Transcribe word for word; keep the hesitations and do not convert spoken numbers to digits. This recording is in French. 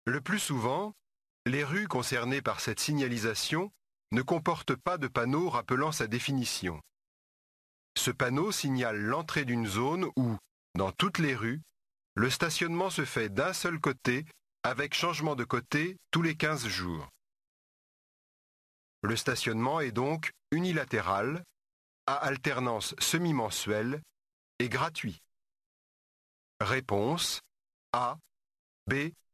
Le plus souvent, les rues concernées par cette signalisation ne comportent pas de panneau rappelant sa définition. Ce panneau signale l'entrée d'une zone où, dans toutes les rues, le stationnement se fait d'un seul côté avec changement de côté tous les quinze jours. Le stationnement est donc unilatéral, à alternance semi-mensuelle et gratuit. Réponse A, B